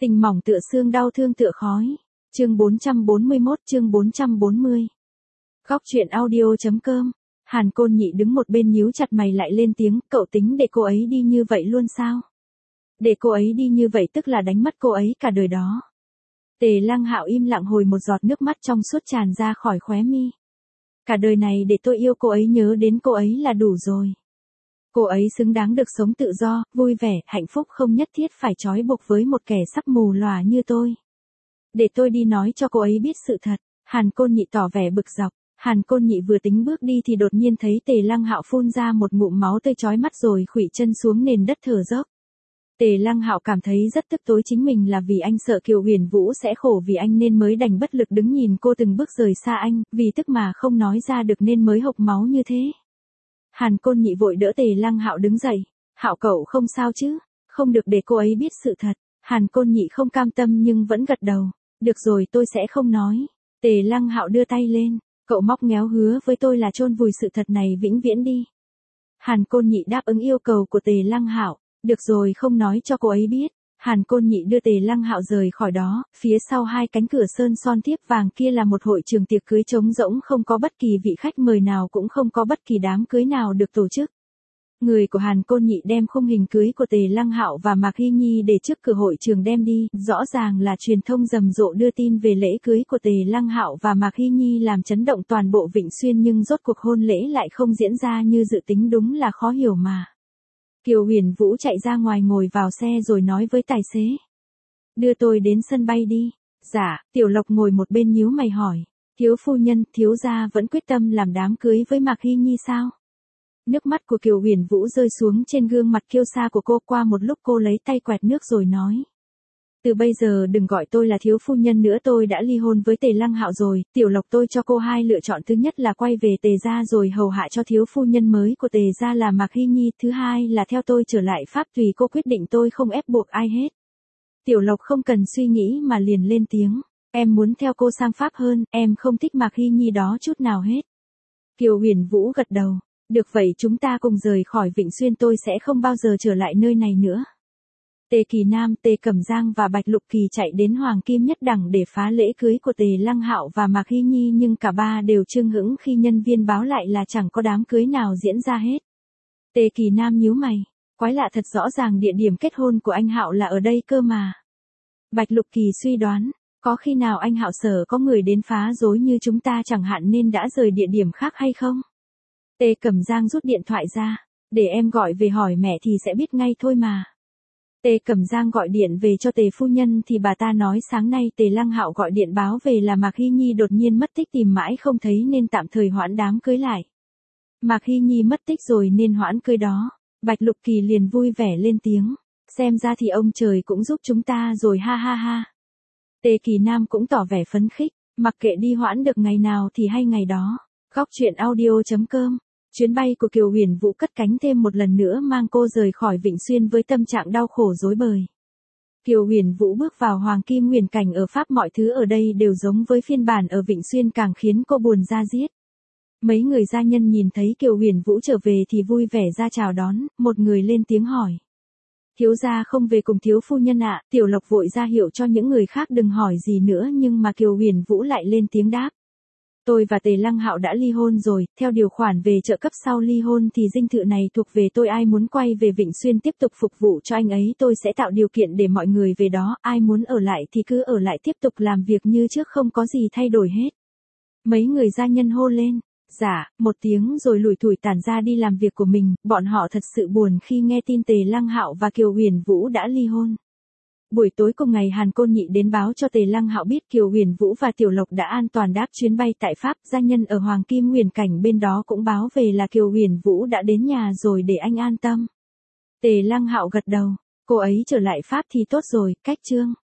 Tình mỏng tựa xương, đau thương tựa khói. Chương 441, chương 440. Góc truyện audio.com. Hàn Côn Nhị đứng một bên nhíu chặt mày lại lên tiếng, cậu tính để cô ấy đi như vậy luôn sao? Để cô ấy đi như vậy tức là đánh mất cô ấy cả đời đó. Tề Lăng Hạo im lặng hồi một giọt nước mắt trong suốt tràn ra khỏi khóe mi. Cả đời này để tôi yêu cô ấy, nhớ đến cô ấy là đủ rồi. Cô ấy xứng đáng được sống tự do, vui vẻ, hạnh phúc, không nhất thiết phải trói buộc với một kẻ sắp mù lòa như tôi. Để tôi đi nói cho cô ấy biết sự thật. Hàn Côn Nhị tỏ vẻ bực dọc. Hàn Côn Nhị vừa tính bước đi thì đột nhiên thấy Tề Lăng Hạo phun ra một ngụm máu tươi chói mắt rồi khuỵu chân xuống nền đất thở dốc. Tề Lăng Hạo cảm thấy rất tức tối, chính mình là vì anh sợ Kiều Huyền Vũ sẽ khổ vì anh nên mới đành bất lực đứng nhìn cô từng bước rời xa anh, vì tức mà không nói ra được nên mới hộc máu như thế. Hàn Côn Nhị vội đỡ Tề Lăng Hạo đứng dậy. Hạo cậu không sao chứ? Không được để cô ấy biết sự thật. Hàn Côn Nhị không cam tâm nhưng vẫn gật đầu. Được rồi, tôi sẽ không nói. Tề Lăng Hạo đưa tay lên. Cậu móc méo hứa với tôi là chôn vùi sự thật này vĩnh viễn đi. Hàn Côn Nhị đáp ứng yêu cầu của Tề Lăng Hạo. Được rồi, không nói cho cô ấy biết. Hàn Côn Nhị đưa Tề Lăng Hạo rời khỏi đó, phía sau hai cánh cửa sơn son thiếp vàng kia là một hội trường tiệc cưới trống rỗng, không có bất kỳ vị khách mời nào, cũng không có bất kỳ đám cưới nào được tổ chức. Người của Hàn Côn Nhị đem khung hình cưới của Tề Lăng Hạo và Mạc Hy Nhi để trước cửa hội trường đem đi, rõ ràng là truyền thông rầm rộ đưa tin về lễ cưới của Tề Lăng Hạo và Mạc Hy Nhi làm chấn động toàn bộ Vịnh Xuyên, nhưng rốt cuộc hôn lễ lại không diễn ra như dự tính, đúng là khó hiểu mà. Kiều Huyền Vũ chạy ra ngoài ngồi vào xe rồi nói với tài xế. Đưa tôi đến sân bay đi. Dạ, Tiểu Lộc ngồi một bên nhíu mày hỏi. Thiếu phu nhân, thiếu gia vẫn quyết tâm làm đám cưới với Mạc Hy Nhi sao? Nước mắt của Kiều Huyền Vũ rơi xuống trên gương mặt kiêu sa của cô, qua một lúc cô lấy tay quẹt nước rồi nói. Từ bây giờ đừng gọi tôi là thiếu phu nhân nữa, tôi đã ly hôn với Tề Lăng Hạo rồi. Tiểu Lộc, tôi cho cô hai lựa chọn, thứ nhất là quay về Tề gia rồi hầu hạ cho thiếu phu nhân mới của Tề gia là Mạc Hy Nhi, thứ hai là theo tôi trở lại Pháp, tùy cô quyết định, tôi không ép buộc ai hết. Tiểu Lộc không cần suy nghĩ mà liền lên tiếng, em muốn theo cô sang Pháp hơn, em không thích Mạc Hy Nhi đó chút nào hết. Kiều Huyền Vũ gật đầu, được vậy chúng ta cùng rời khỏi Vịnh Xuyên, tôi sẽ không bao giờ trở lại nơi này nữa. Tề Kỳ Nam, Tề Cẩm Giang và Bạch Lục Kỳ chạy đến Hoàng Kim Nhất Đẳng để phá lễ cưới của Tề Lăng Hạo và Mạc Hy Nhi, nhưng cả ba đều chưng hững khi nhân viên báo lại là chẳng có đám cưới nào diễn ra hết. Tề Kỳ Nam nhíu mày, quái lạ thật, rõ ràng địa điểm kết hôn của anh Hạo là ở đây cơ mà. Bạch Lục Kỳ suy đoán, có khi nào anh Hạo sợ có người đến phá rối như chúng ta chẳng hạn nên đã rời địa điểm khác hay không? Tề Cẩm Giang rút điện thoại ra, để em gọi về hỏi mẹ thì sẽ biết ngay thôi mà. Tề Cẩm Giang gọi điện về cho Tề phu nhân thì bà ta nói sáng nay Tề Lăng Hạo gọi điện báo về là Mạc Hy Nhi đột nhiên mất tích, tìm mãi không thấy nên tạm thời hoãn đám cưới lại. Mạc Hy Nhi mất tích rồi nên hoãn cưới đó. Bạch Lục Kỳ liền vui vẻ lên tiếng, xem ra thì ông trời cũng giúp chúng ta rồi, ha ha ha. Tề Kỳ Nam cũng tỏ vẻ phấn khích, mặc kệ đi, hoãn được ngày nào thì hay ngày đó. Góc truyện audio.com. Chuyến bay của Kiều Huyền Vũ cất cánh thêm một lần nữa, mang cô rời khỏi Vịnh Xuyên với tâm trạng đau khổ rối bời. Kiều Huyền Vũ bước vào Hoàng Kim Huyền Cảnh ở Pháp, mọi thứ ở đây đều giống với phiên bản ở Vịnh Xuyên, càng khiến cô buồn da diết. Mấy người gia nhân nhìn thấy Kiều Huyền Vũ trở về thì vui vẻ ra chào đón, một người lên tiếng hỏi. Thiếu gia không về cùng thiếu phu nhân ạ? Tiểu Lộc vội ra hiệu cho những người khác đừng hỏi gì nữa, nhưng mà Kiều Huyền Vũ lại lên tiếng đáp. Tôi và Tề Lăng Hạo đã ly hôn rồi, theo điều khoản về trợ cấp sau ly hôn thì dinh thự này thuộc về tôi, ai muốn quay về Vịnh Xuyên tiếp tục phục vụ cho anh ấy tôi sẽ tạo điều kiện để mọi người về đó, ai muốn ở lại thì cứ ở lại tiếp tục làm việc như trước, không có gì thay đổi hết. Mấy người gia nhân hô lên, dạ, một tiếng rồi lủi thủi tản ra đi làm việc của mình, bọn họ thật sự buồn khi nghe tin Tề Lăng Hạo và Kiều Huyền Vũ đã ly hôn. Buổi tối cùng ngày, Hàn Côn Nhị đến báo cho Tề Lăng Hạo biết Kiều Huyền Vũ và Tiểu Lộc đã an toàn đáp chuyến bay tại Pháp, gia nhân ở Hoàng Kim Huyền Cảnh bên đó cũng báo về là Kiều Huyền Vũ đã đến nhà rồi, để anh an tâm. Tề Lăng Hạo gật đầu, cô ấy trở lại Pháp thì tốt rồi, cách chương.